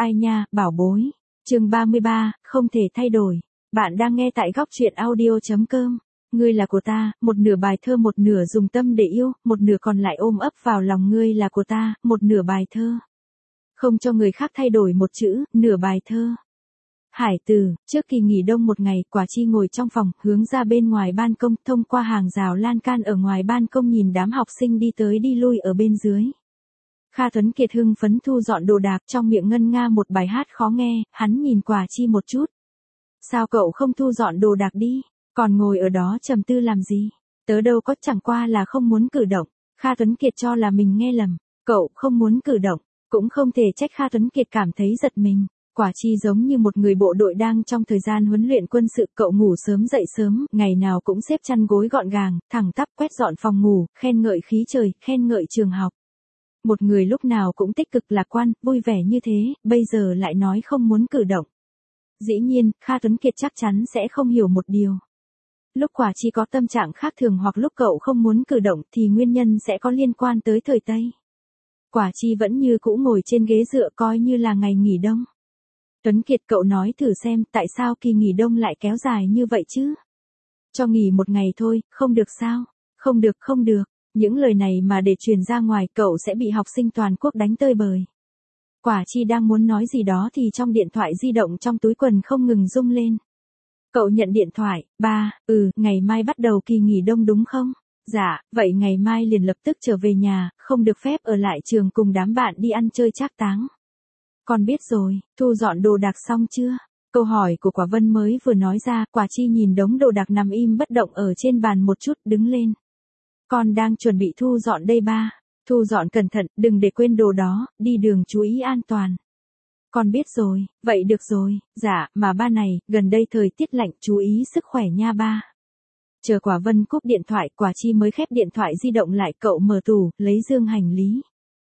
Ai nha, bảo bối. Chương 33, không thể thay đổi. Bạn đang nghe tại góc truyện audio.com. Ngươi là của ta, một nửa bài thơ, một nửa dùng tâm để yêu, một nửa còn lại ôm ấp vào lòng. Ngươi là của ta, một nửa bài thơ. Không cho người khác thay đổi một chữ, nửa bài thơ. Hải Từ, trước kỳ nghỉ đông một ngày, Quả Chi ngồi trong phòng, hướng ra bên ngoài ban công, thông qua hàng rào lan can ở ngoài ban công nhìn đám học sinh đi tới đi lui ở bên dưới. Kha Tuấn Kiệt hưng phấn thu dọn đồ đạc, trong miệng ngân nga một bài hát khó nghe, hắn nhìn Quả Chi một chút. Sao cậu không thu dọn đồ đạc đi, còn ngồi ở đó trầm tư làm gì? Tớ đâu có, chẳng qua là không muốn cử động. Kha Tuấn Kiệt cho là mình nghe lầm, cậu không muốn cử động, cũng không thể trách Kha Tuấn Kiệt cảm thấy giật mình. Quả Chi giống như một người bộ đội đang trong thời gian huấn luyện quân sự, cậu ngủ sớm dậy sớm, ngày nào cũng xếp chăn gối gọn gàng, thẳng tắp quét dọn phòng ngủ, khen ngợi khí trời, khen ngợi trường học. Một người lúc nào cũng tích cực lạc quan, vui vẻ như thế, bây giờ lại nói không muốn cử động. Dĩ nhiên, Kha Tuấn Kiệt chắc chắn sẽ không hiểu một điều. Lúc Quả Chi có tâm trạng khác thường hoặc lúc cậu không muốn cử động thì nguyên nhân sẽ có liên quan tới thời Tây. Quả Chi vẫn như cũ ngồi trên ghế dựa coi như là ngày nghỉ đông. Tuấn Kiệt, cậu nói thử xem tại sao kỳ nghỉ đông lại kéo dài như vậy chứ? Cho nghỉ một ngày thôi, không được sao? Không được, không được. Những lời này mà để truyền ra ngoài cậu sẽ bị học sinh toàn quốc đánh tơi bời. Quả Chi đang muốn nói gì đó thì trong điện thoại di động trong túi quần không ngừng rung lên. Cậu nhận điện thoại, ba, ngày mai bắt đầu kỳ nghỉ đông đúng không? Dạ, vậy ngày mai liền lập tức trở về nhà, không được phép ở lại trường cùng đám bạn đi ăn chơi trác táng. Con biết rồi, thu dọn đồ đạc xong chưa? Câu hỏi của Quả Vân mới vừa nói ra, Quả Chi nhìn đống đồ đạc nằm im bất động ở trên bàn một chút, đứng lên. Con đang chuẩn bị thu dọn đây ba. Thu dọn cẩn thận, đừng để quên đồ đó, đi đường chú ý an toàn. Con biết rồi, vậy được rồi, dạ, mà ba này, gần đây thời tiết lạnh, chú ý sức khỏe nha ba. Chờ Quả Vân cúp điện thoại, Quả Chi mới khép điện thoại di động lại, cậu mở tủ, lấy dương hành lý.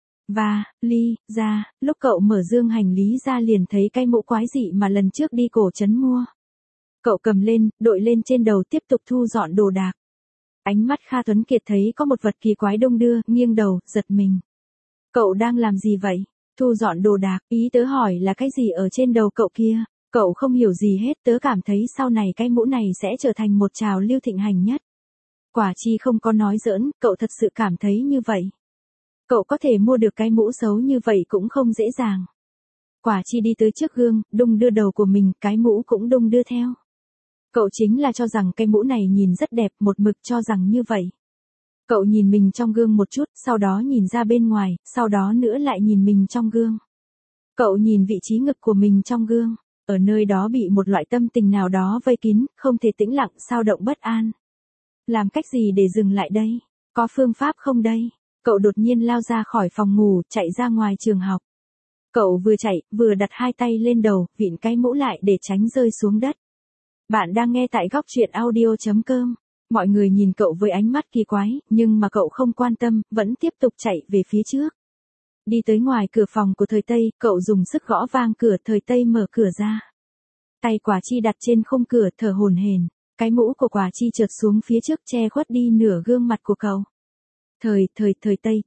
Và, ra, lúc cậu mở dương hành lý ra liền thấy cái mũ quái dị mà lần trước đi cổ trấn mua. Cậu cầm lên, đội lên trên đầu tiếp tục thu dọn đồ đạc. Ánh mắt Kha Tuấn Kiệt thấy có một vật kỳ quái đung đưa, nghiêng đầu, giật mình. Cậu đang làm gì vậy? Thu dọn đồ đạc, ý tớ hỏi là cái gì ở trên đầu cậu kia? Cậu không hiểu gì hết, tớ cảm thấy sau này cái mũ này sẽ trở thành một trào lưu thịnh hành nhất. Quả Chi không có nói giỡn, cậu thật sự cảm thấy như vậy. Cậu có thể mua được cái mũ xấu như vậy cũng không dễ dàng. Quả Chi đi tới trước gương, đung đưa đầu của mình, cái mũ cũng đung đưa theo. Cậu chính là cho rằng cái mũ này nhìn rất đẹp, một mực cho rằng như vậy. Cậu nhìn mình trong gương một chút, sau đó nhìn ra bên ngoài, sau đó nữa lại nhìn mình trong gương. Cậu nhìn vị trí ngực của mình trong gương, ở nơi đó bị một loại tâm tình nào đó vây kín, không thể tĩnh lặng, xao động bất an. Làm cách gì để dừng lại đây? Có phương pháp không đây? Cậu đột nhiên lao ra khỏi phòng ngủ, chạy ra ngoài trường học. Cậu vừa chạy, vừa đặt hai tay lên đầu, vịn cái mũ lại để tránh rơi xuống đất. Bạn đang nghe tại góc truyện audio.com. Mọi người nhìn cậu với ánh mắt kỳ quái, nhưng mà cậu không quan tâm, vẫn tiếp tục chạy về phía trước. Đi tới ngoài cửa phòng của Thời Tây, cậu dùng sức gõ vang cửa, Thời Tây mở cửa ra. Tay Quả Chi đặt trên khung cửa, thở hổn hển. Cái mũ của Quả Chi trượt xuống phía trước, che khuất đi nửa gương mặt của cậu. Thời Tây,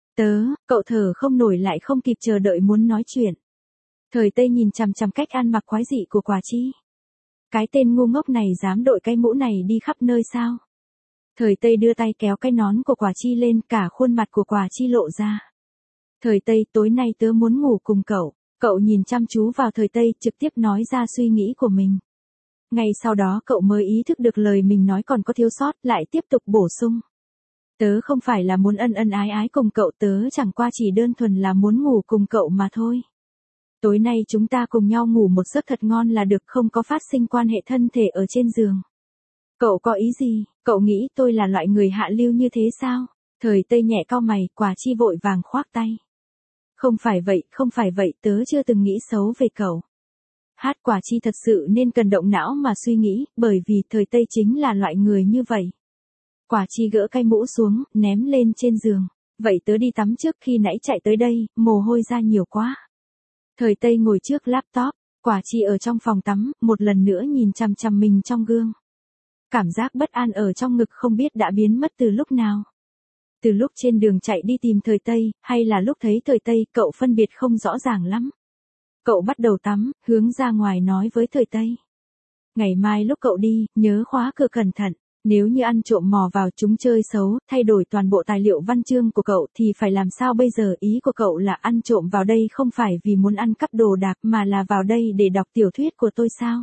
cậu thở không nổi, lại không kịp chờ đợi muốn nói chuyện. Thời Tây nhìn chằm chằm cách ăn mặc quái dị của Quả Chi. Cái tên ngu ngốc này dám đội cái mũ này đi khắp nơi sao? Thời Tây đưa tay kéo cái nón của Quả Chi lên, cả khuôn mặt của Quả Chi lộ ra. Thời Tây, tối nay tớ muốn ngủ cùng cậu. Cậu nhìn chăm chú vào Thời Tây, trực tiếp nói ra suy nghĩ của mình. Ngay sau đó cậu mới ý thức được lời mình nói còn có thiếu sót, lại tiếp tục bổ sung. Tớ không phải là muốn ân ân ái ái cùng cậu, tớ chẳng qua chỉ đơn thuần là muốn ngủ cùng cậu mà thôi. Tối nay chúng ta cùng nhau ngủ một giấc thật ngon là được, không có phát sinh quan hệ thân thể ở trên giường. Cậu có ý gì? Cậu nghĩ tôi là loại người hạ lưu như thế sao? Thời Tây nhẹ cau mày, Quả Chi vội vàng khoác tay. Không phải vậy, tớ chưa từng nghĩ xấu về cậu. Quả Chi thật sự nên cần động não mà suy nghĩ, bởi vì Thời Tây chính là loại người như vậy. Quả Chi gỡ cái mũ xuống, ném lên trên giường. Vậy tớ đi tắm trước, khi nãy chạy tới đây, mồ hôi ra nhiều quá. Thời Tây ngồi trước laptop, Quả Chi ở trong phòng tắm, một lần nữa nhìn chằm chằm mình trong gương. Cảm giác bất an ở trong ngực không biết đã biến mất từ lúc nào. Từ lúc trên đường chạy đi tìm Thời Tây, hay là lúc thấy Thời Tây, cậu phân biệt không rõ ràng lắm. Cậu bắt đầu tắm, hướng ra ngoài nói với Thời Tây. Ngày mai lúc cậu đi, nhớ khóa cửa cẩn thận. Nếu như ăn trộm mò vào chúng chơi xấu, thay đổi toàn bộ tài liệu văn chương của cậu thì phải làm sao bây giờ? Ý của cậu là ăn trộm vào đây không phải vì muốn ăn cắp đồ đạc mà là vào đây để đọc tiểu thuyết của tôi sao?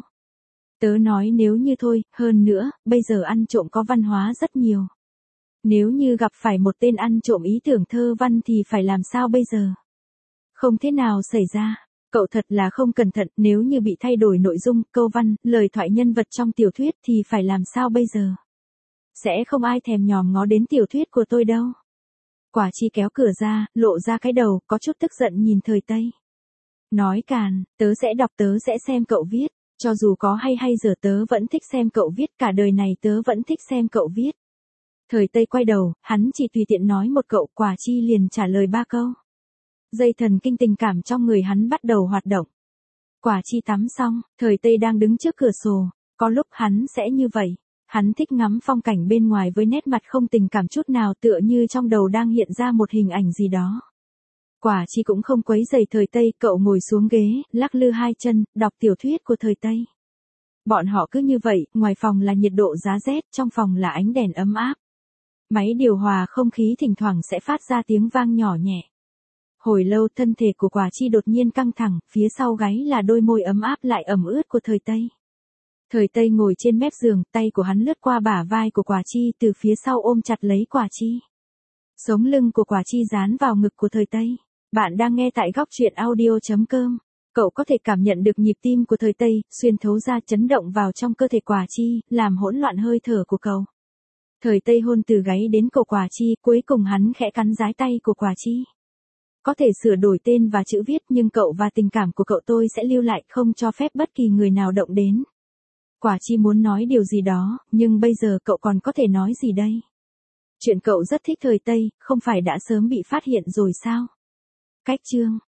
Tớ nói nếu như thôi, hơn nữa, bây giờ ăn trộm có văn hóa rất nhiều. Nếu như gặp phải một tên ăn trộm ý tưởng thơ văn thì phải làm sao bây giờ? Không thế nào xảy ra. Cậu thật là không cẩn thận, nếu như bị thay đổi nội dung, câu văn, lời thoại nhân vật trong tiểu thuyết thì phải làm sao bây giờ? Sẽ không ai thèm nhòm ngó đến tiểu thuyết của tôi đâu. Quả Chi kéo cửa ra, lộ ra cái đầu, có chút tức giận nhìn Thời Tây. Nói càn, tớ sẽ đọc, tớ sẽ xem cậu viết, cho dù có hay giờ tớ vẫn thích xem cậu viết, cả đời này tớ vẫn thích xem cậu viết. Thời Tây quay đầu, hắn chỉ tùy tiện nói một cậu, Quả Chi liền trả lời 3 câu. Dây thần kinh tình cảm trong người hắn bắt đầu hoạt động. Quả Chi tắm xong, Thời Tây đang đứng trước cửa sổ, có lúc hắn sẽ như vậy. Hắn thích ngắm phong cảnh bên ngoài với nét mặt không tình cảm chút nào, tựa như trong đầu đang hiện ra một hình ảnh gì đó. Quả Chi cũng không quấy rầy Thời Tây, cậu ngồi xuống ghế, lắc lư 2 chân, đọc tiểu thuyết của Thời Tây. Bọn họ cứ như vậy, ngoài phòng là nhiệt độ giá rét, trong phòng là ánh đèn ấm áp. Máy điều hòa không khí thỉnh thoảng sẽ phát ra tiếng vang nhỏ nhẹ. Hồi lâu thân thể của Quả Chi đột nhiên căng thẳng, phía sau gáy là đôi môi ấm áp lại ẩm ướt của Thời Tây. Thời Tây ngồi trên mép giường, tay của hắn lướt qua bả vai của Quả Chi, từ phía sau ôm chặt lấy Quả Chi. Sống lưng của Quả Chi dán vào ngực của Thời Tây. Bạn đang nghe tại góc truyện audio.com. Cậu có thể cảm nhận được nhịp tim của Thời Tây, xuyên thấu ra chấn động vào trong cơ thể Quả Chi, làm hỗn loạn hơi thở của cậu. Thời Tây hôn từ gáy đến cổ Quả Chi, cuối cùng hắn khẽ cắn dái tay của Quả Chi. Có thể sửa đổi tên và chữ viết nhưng cậu và tình cảm của cậu tôi sẽ lưu lại, không cho phép bất kỳ người nào động đến. Quả Chi muốn nói điều gì đó, nhưng bây giờ cậu còn có thể nói gì đây? Chuyện cậu rất thích Thời Tây, không phải đã sớm bị phát hiện rồi sao? Cách chương